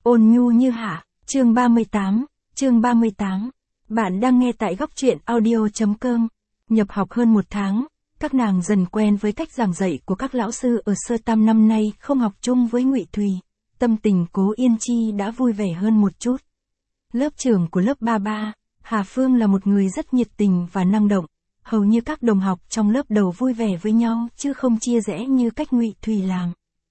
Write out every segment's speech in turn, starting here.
Ôn nhu như hạ, chương 38. Bạn đang nghe tại góc truyện audio.com. Nhập học hơn một tháng, các nàng dần quen với cách giảng dạy của các lão sư ở sơ tam năm nay không học chung với Ngụy Thùy. Tâm tình Cố Yên Chi đã vui vẻ hơn một chút. Lớp trưởng của lớp 33, Hà Phương là một người rất nhiệt tình và năng động. Hầu như các đồng học trong lớp đầu vui vẻ với nhau chứ không chia rẽ như cách Ngụy Thùy làm.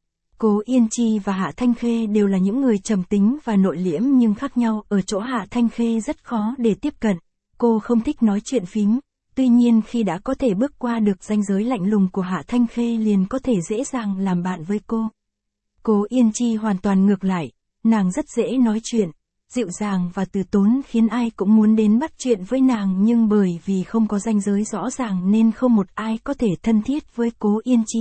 Cố Yên Chi và Hạ Thanh Khê đều là những người trầm tính và nội liễm nhưng khác nhau ở chỗ Hạ Thanh Khê rất khó để tiếp cận. Cô không thích nói chuyện phím, tuy nhiên khi đã có thể bước qua được ranh giới lạnh lùng của Hạ Thanh Khê liền có thể dễ dàng làm bạn với cô. Cố Yên Chi hoàn toàn ngược lại, nàng rất dễ nói chuyện, dịu dàng và từ tốn khiến ai cũng muốn đến bắt chuyện với nàng nhưng bởi vì không có ranh giới rõ ràng nên không một ai có thể thân thiết với Cố Yên Chi.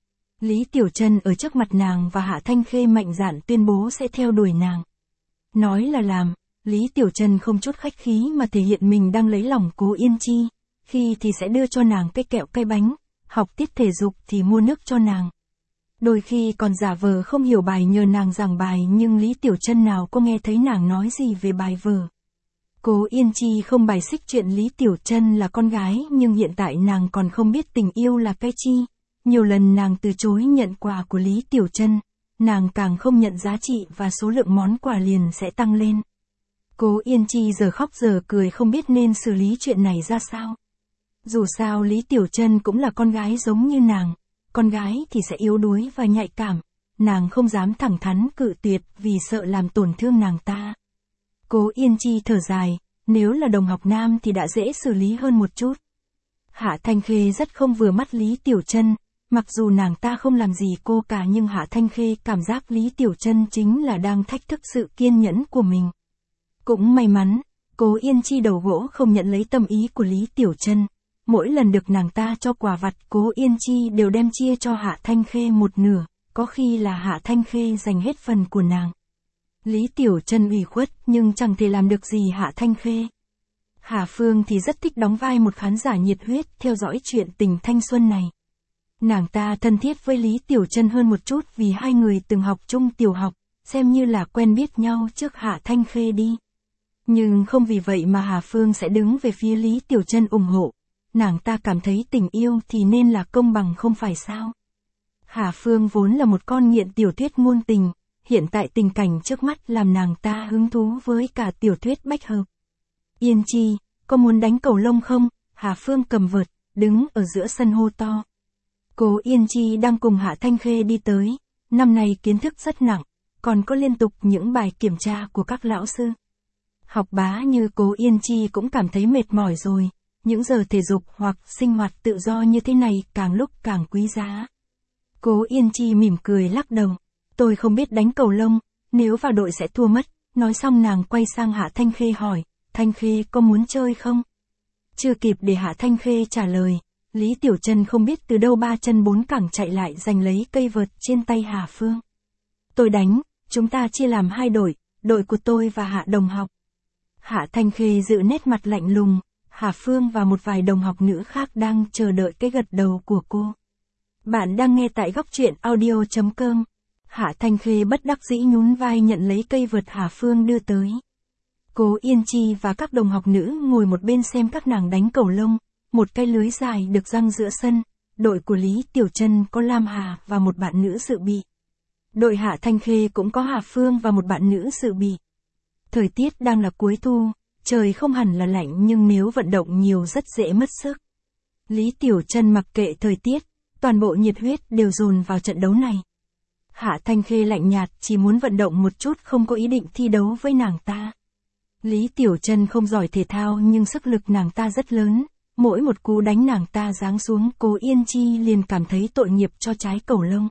Lý Tiểu Trân ở trước mặt nàng và Hạ Thanh Khê mạnh dạn tuyên bố sẽ theo đuổi nàng. Nói là làm, Lý Tiểu Trân không chút khách khí mà thể hiện mình đang lấy lòng Cố Yên Chi, khi thì sẽ đưa cho nàng cái kẹo cái bánh, học tiết thể dục thì mua nước cho nàng. Đôi khi còn giả vờ không hiểu bài nhờ nàng giảng bài nhưng Lý Tiểu Trân nào có nghe thấy nàng nói gì về bài vở. Cố Yên Chi không bài xích chuyện Lý Tiểu Trân là con gái nhưng hiện tại nàng còn không biết tình yêu là cái chi. Nhiều lần nàng từ chối nhận quà của Lý Tiểu Trân, nàng càng không nhận giá trị và số lượng món quà liền sẽ tăng lên. Cố Yên Chi giờ khóc giờ cười không biết nên xử lý chuyện này ra sao. Dù sao Lý Tiểu Trân cũng là con gái giống như nàng, con gái thì sẽ yếu đuối và nhạy cảm, nàng không dám thẳng thắn cự tuyệt vì sợ làm tổn thương nàng ta. Cố Yên Chi thở dài, nếu là đồng học nam thì đã dễ xử lý hơn một chút. Hạ Thanh Khê rất không vừa mắt Lý Tiểu Trân. Mặc dù nàng ta không làm gì cô cả nhưng Hạ Thanh Khê cảm giác Lý Tiểu Trân chính là đang thách thức sự kiên nhẫn của mình. Cũng may mắn, Cố Yên Chi đầu gỗ không nhận lấy tâm ý của Lý Tiểu Trân. Mỗi lần được nàng ta cho quà vặt Cố Yên Chi đều đem chia cho Hạ Thanh Khê một nửa, có khi là Hạ Thanh Khê dành hết phần của nàng. Lý Tiểu Trân ủy khuất nhưng chẳng thể làm được gì Hạ Thanh Khê. Hà Phương thì rất thích đóng vai một khán giả nhiệt huyết theo dõi chuyện tình thanh xuân này. Nàng ta thân thiết với Lý Tiểu Trân hơn một chút vì hai người từng học chung tiểu học, xem như là quen biết nhau trước Hạ Thanh Khê đi. Nhưng không vì vậy mà Hà Phương sẽ đứng về phía Lý Tiểu Trân ủng hộ. Nàng ta cảm thấy tình yêu thì nên là công bằng không phải sao. Hà Phương vốn là một con nghiện tiểu thuyết ngôn tình, hiện tại tình cảnh trước mắt làm nàng ta hứng thú với cả tiểu thuyết bách hợp. Yên Chi, có muốn đánh cầu lông không? Hà Phương cầm vợt, đứng ở giữa sân hô to. Cố Yên Chi đang cùng Hạ Thanh Khê đi tới, năm nay kiến thức rất nặng, còn có liên tục những bài kiểm tra của các lão sư. Học bá như Cố Yên Chi cũng cảm thấy mệt mỏi rồi, những giờ thể dục hoặc sinh hoạt tự do như thế này càng lúc càng quý giá. Cố Yên Chi mỉm cười lắc đầu, tôi không biết đánh cầu lông, nếu vào đội sẽ thua mất, nói xong nàng quay sang Hạ Thanh Khê hỏi, Thanh Khê có muốn chơi không? Chưa kịp để Hạ Thanh Khê trả lời. Lý Tiểu Trân không biết từ đâu ba chân bốn cẳng chạy lại giành lấy cây vợt trên tay Hà Phương. Tôi đánh, chúng ta chia làm hai đội, đội của tôi và Hạ đồng học. Hạ Thanh Khê giữ nét mặt lạnh lùng, Hà Phương và một vài đồng học nữ khác đang chờ đợi cái gật đầu của cô. Bạn đang nghe tại góc truyện audio.com. Hạ Thanh Khê bất đắc dĩ nhún vai nhận lấy cây vợt Hà Phương đưa tới. Cố Yên Chi và các đồng học nữ ngồi một bên xem các nàng đánh cầu lông. Một cái lưới dài được giăng giữa sân, đội của Lý Tiểu Trân có Lam Hà và một bạn nữ dự bị. Đội Hạ Thanh Khê cũng có Hà Phương và một bạn nữ dự bị. Thời tiết đang là cuối thu, trời không hẳn là lạnh nhưng nếu vận động nhiều rất dễ mất sức. Lý Tiểu Trân mặc kệ thời tiết, toàn bộ nhiệt huyết đều dồn vào trận đấu này. Hạ Thanh Khê lạnh nhạt chỉ muốn vận động một chút không có ý định thi đấu với nàng ta. Lý Tiểu Trân không giỏi thể thao nhưng sức lực nàng ta rất lớn. Mỗi một cú đánh nàng ta giáng xuống Cố Yên Chi liền cảm thấy tội nghiệp cho trái cầu lông.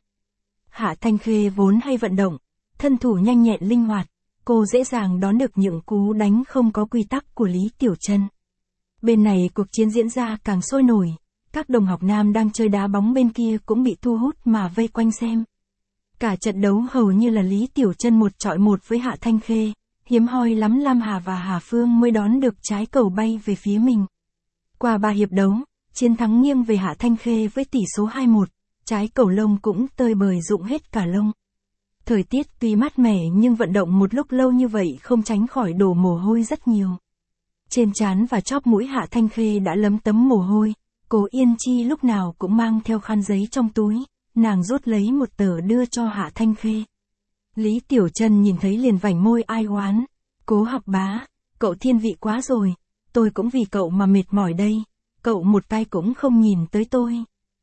Hạ Thanh Khê vốn hay vận động, thân thủ nhanh nhẹn linh hoạt, cô dễ dàng đón được những cú đánh không có quy tắc của Lý Tiểu Trân. Bên này cuộc chiến diễn ra càng sôi nổi, các đồng học nam đang chơi đá bóng bên kia cũng bị thu hút mà vây quanh xem. Cả trận đấu hầu như là Lý Tiểu Trân một chọi một với Hạ Thanh Khê, hiếm hoi lắm Lam Hà và Hà Phương mới đón được trái cầu bay về phía mình. Qua 3 hiệp đấu, chiến thắng nghiêng về Hạ Thanh Khê với tỷ số 2-1, trái cầu lông cũng tơi bời rụng hết cả lông. Thời tiết tuy mát mẻ nhưng vận động một lúc lâu như vậy không tránh khỏi đổ mồ hôi rất nhiều. Trên trán và chóp mũi Hạ Thanh Khê đã lấm tấm mồ hôi, Cố Yên Chi lúc nào cũng mang theo khăn giấy trong túi, nàng rút lấy một tờ đưa cho Hạ Thanh Khê. Lý Tiểu Trân nhìn thấy liền vảnh môi ai oán, Cố Học Bá, cậu thiên vị quá rồi, tôi cũng vì cậu mà mệt mỏi đây, cậu một tay cũng không nhìn tới tôi.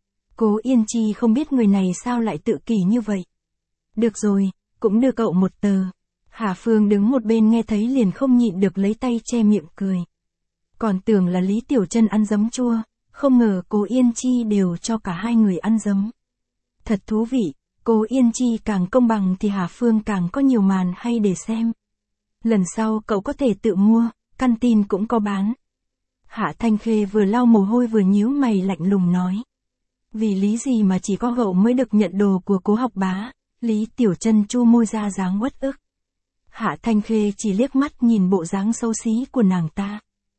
Cố Yên Chi không biết người này sao lại tự kỷ như vậy. Được rồi, cũng đưa cậu một tờ. Hà Phương đứng một bên nghe thấy liền không nhịn được lấy tay che miệng cười. Còn tưởng là Lý Tiểu Trân ăn giấm chua, không ngờ Cố Yên Chi đều cho cả hai người ăn giấm. Thật thú vị, Cố Yên Chi càng công bằng thì Hà Phương càng có nhiều màn hay để xem. Lần sau cậu có thể tự mua, căn tin cũng có bán. Hạ Thanh Khê vừa lau mồ hôi vừa nhíu mày lạnh lùng nói. Vì lý gì mà chỉ có cậu mới được nhận đồ của Cố Học Bá? Lý Tiểu Trân chu môi ra dáng uất ức. Hạ Thanh Khê chỉ liếc mắt nhìn bộ dáng xấu xí của nàng ta.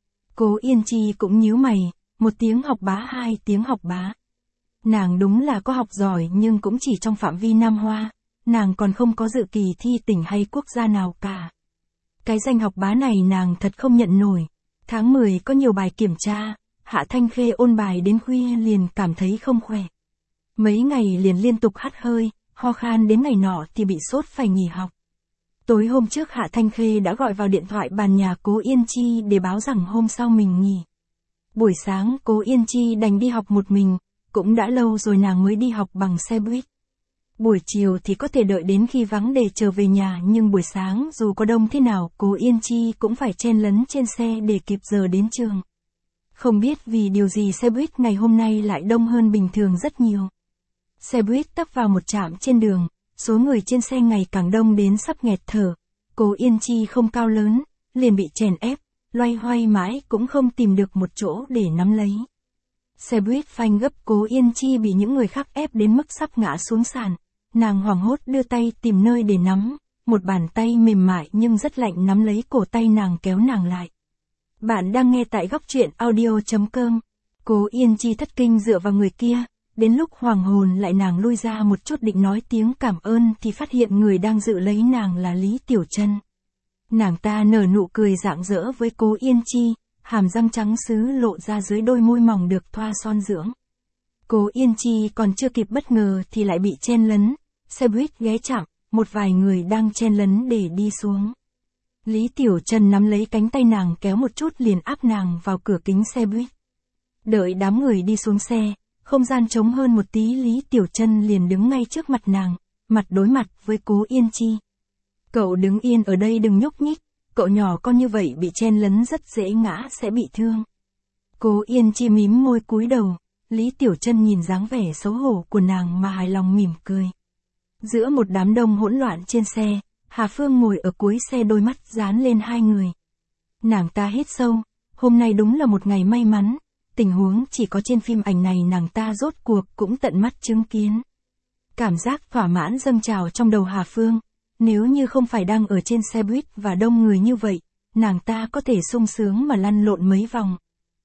Cố Yên Chi cũng nhíu mày, một tiếng học bá hai tiếng học bá. Nàng đúng là có học giỏi nhưng cũng chỉ trong phạm vi Nam Hoa, nàng còn không có dự kỳ thi tỉnh hay quốc gia nào cả. Cái danh học bá này nàng thật không nhận nổi. Tháng 10 có nhiều bài kiểm tra, Hạ Thanh Khê ôn bài đến khuya liền cảm thấy không khỏe. Mấy ngày liền liên tục hắt hơi, ho khan đến ngày nọ thì bị sốt phải nghỉ học. Tối hôm trước Hạ Thanh Khê đã gọi vào điện thoại bàn nhà Cố Yên Chi để báo rằng hôm sau mình nghỉ. Buổi sáng Cố Yên Chi đành đi học một mình, cũng đã lâu rồi nàng mới đi học bằng xe buýt. Buổi chiều thì có thể đợi đến khi vắng để trở về nhà nhưng buổi sáng dù có đông thế nào Cố Yên Chi cũng phải chen lấn trên xe để kịp giờ đến trường. Không biết vì điều gì xe buýt ngày hôm nay lại đông hơn bình thường rất nhiều. Xe buýt tấp vào một trạm trên đường, số người trên xe ngày càng đông đến sắp nghẹt thở. Cố Yên Chi không cao lớn, liền bị chèn ép, loay hoay mãi cũng không tìm được một chỗ để nắm lấy. Xe buýt phanh gấp Cố Yên Chi bị những người khác ép đến mức sắp ngã xuống sàn. Nàng hoảng hốt đưa tay tìm nơi để nắm, một bàn tay mềm mại nhưng rất lạnh nắm lấy cổ tay nàng kéo nàng lại. Bạn đang nghe tại góc truyện audio.com. Cố Yên Chi thất kinh dựa vào người kia, đến lúc hoàng hồn lại nàng lui ra một chút định nói tiếng cảm ơn thì phát hiện người đang dự lấy nàng là Lý Tiểu Trân. Nàng ta nở nụ cười rạng rỡ với Cố Yên Chi, hàm răng trắng sứ lộ ra dưới đôi môi mỏng được thoa son dưỡng. Cố Yên Chi còn chưa kịp bất ngờ thì lại bị chen lấn, xe buýt ghé chạm, một vài người đang chen lấn để đi xuống. Lý Tiểu Trân nắm lấy cánh tay nàng kéo một chút liền áp nàng vào cửa kính xe buýt. Đợi đám người đi xuống xe, không gian trống hơn một tí Lý Tiểu Trân liền đứng ngay trước mặt nàng, mặt đối mặt với Cố Yên Chi. Cậu đứng yên ở đây đừng nhúc nhích, cậu nhỏ con như vậy bị chen lấn rất dễ ngã sẽ bị thương. Cố Yên Chi mím môi cúi đầu, Lý Tiểu Trân nhìn dáng vẻ xấu hổ của nàng mà hài lòng mỉm cười. Giữa một đám đông hỗn loạn trên xe, Hà Phương ngồi ở cuối xe đôi mắt dán lên hai người. Nàng ta hít sâu, hôm nay đúng là một ngày may mắn, tình huống chỉ có trên phim ảnh này nàng ta rốt cuộc cũng tận mắt chứng kiến. Cảm giác thỏa mãn dâng trào trong đầu Hà Phương, nếu như không phải đang ở trên xe buýt và đông người như vậy, nàng ta có thể sung sướng mà lăn lộn mấy vòng.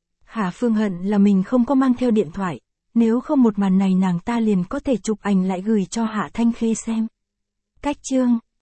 Hà Phương hận là mình không có mang theo điện thoại, nếu không một màn này nàng ta liền có thể chụp ảnh lại gửi cho Hạ Thanh Khê xem. Cách chương